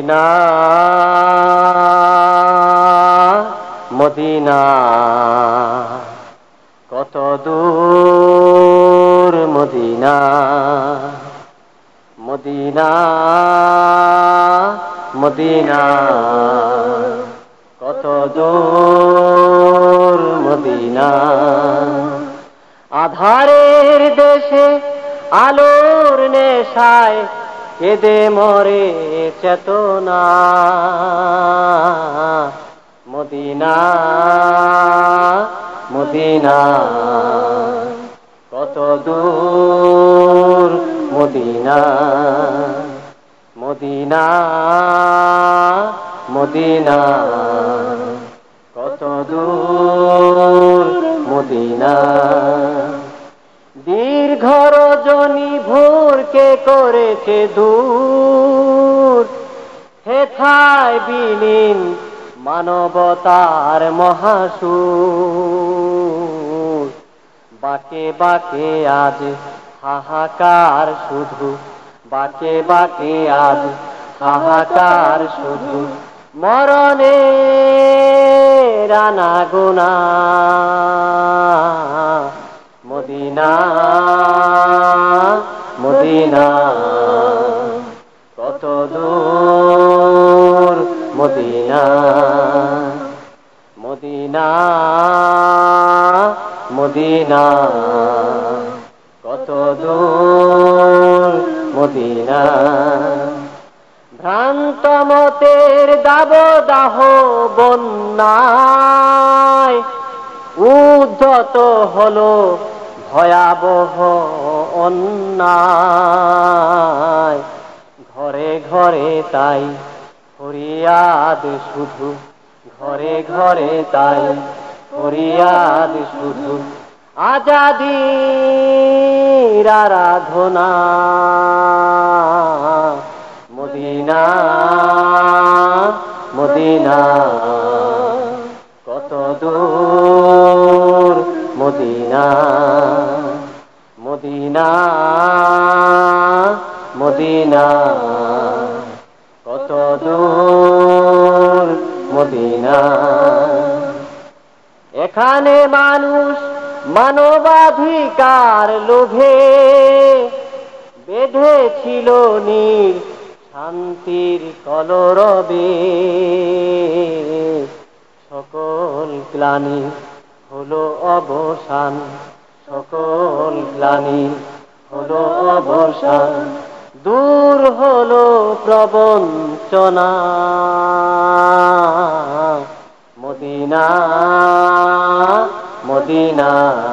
Medina Medina কত দূর Medina Medina Medina কত দূর মদিনা আধারের দেশে আলোর নেশায় কেঁদে মরে চেতনা মদিনা মদিনা কত দূর মদিনা মদিনা মদিনা কত দূর মদিনা দীর্ঘ রজনী ভোরকে করেছে দূর হেথায় বিলীন মানবতার মহাসুর বাকে বাকে আজ হাহাকার শুধু বাকে বাকে আজ হাহাকার শুধু মরণের আনাগোনা মদিনা মদিনা কত দূর মদিনা মদিনা মদিনা কত দূর মদিনা ভ্রান্ত মতের দাবদাহ বন্যায় উদ্ধত হলো ভয়াবহ অন্যায় ঘরে ঘরে তাই ফরিয়াদ শুধু ঘরে ঘরে তাই ফরিয়াদ শুধু আজাদীর আরাধনা মদিনা মদিনা কত দূর মদিনা মদিনা মদিনা কত দূর মদিনা এখানে মানুষ মানবাধিকার লোভে বেঁধেছিল নীর শান্তির কলরবে সকল গ্লানি হলো অবসান সকল গ্লানি হলো অবসান দূর হলো প্রবঞ্চনা মদিনা মদিনা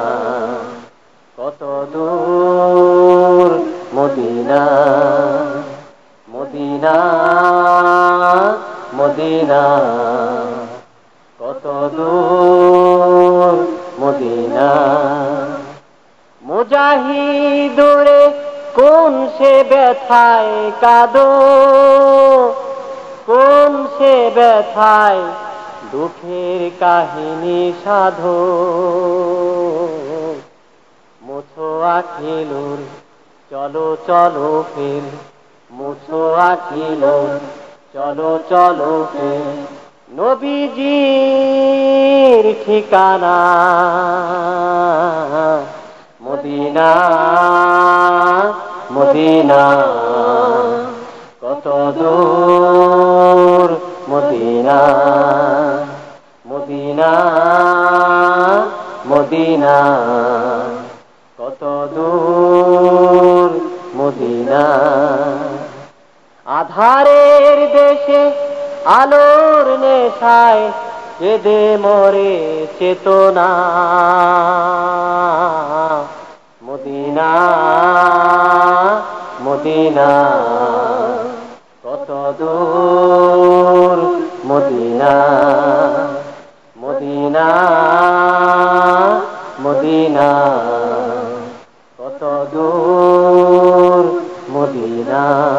কত দূর মদিনা মদিনা মদিনা কত দূর মদিনা মুজাহিদরে কোন সে ব্যথায় কাঁদো কোন সে ব্যথায় দুঃখের কাহিনী সাধো মুছো আখিলুর চলো চলো ফের মুছো আখিলুর চলো চলো ফের নবীজির ঠিকানা মদিনা মদিনা কত দূর মদিনা মদিনা মদিনা কত দূর মদিনা আধারের দেশে আলোর নেশায় কেঁদে মরে চেতনা মদিনা মদিনা কত দূর মদিনা মদিনা মদিনা কত দূর মদিনা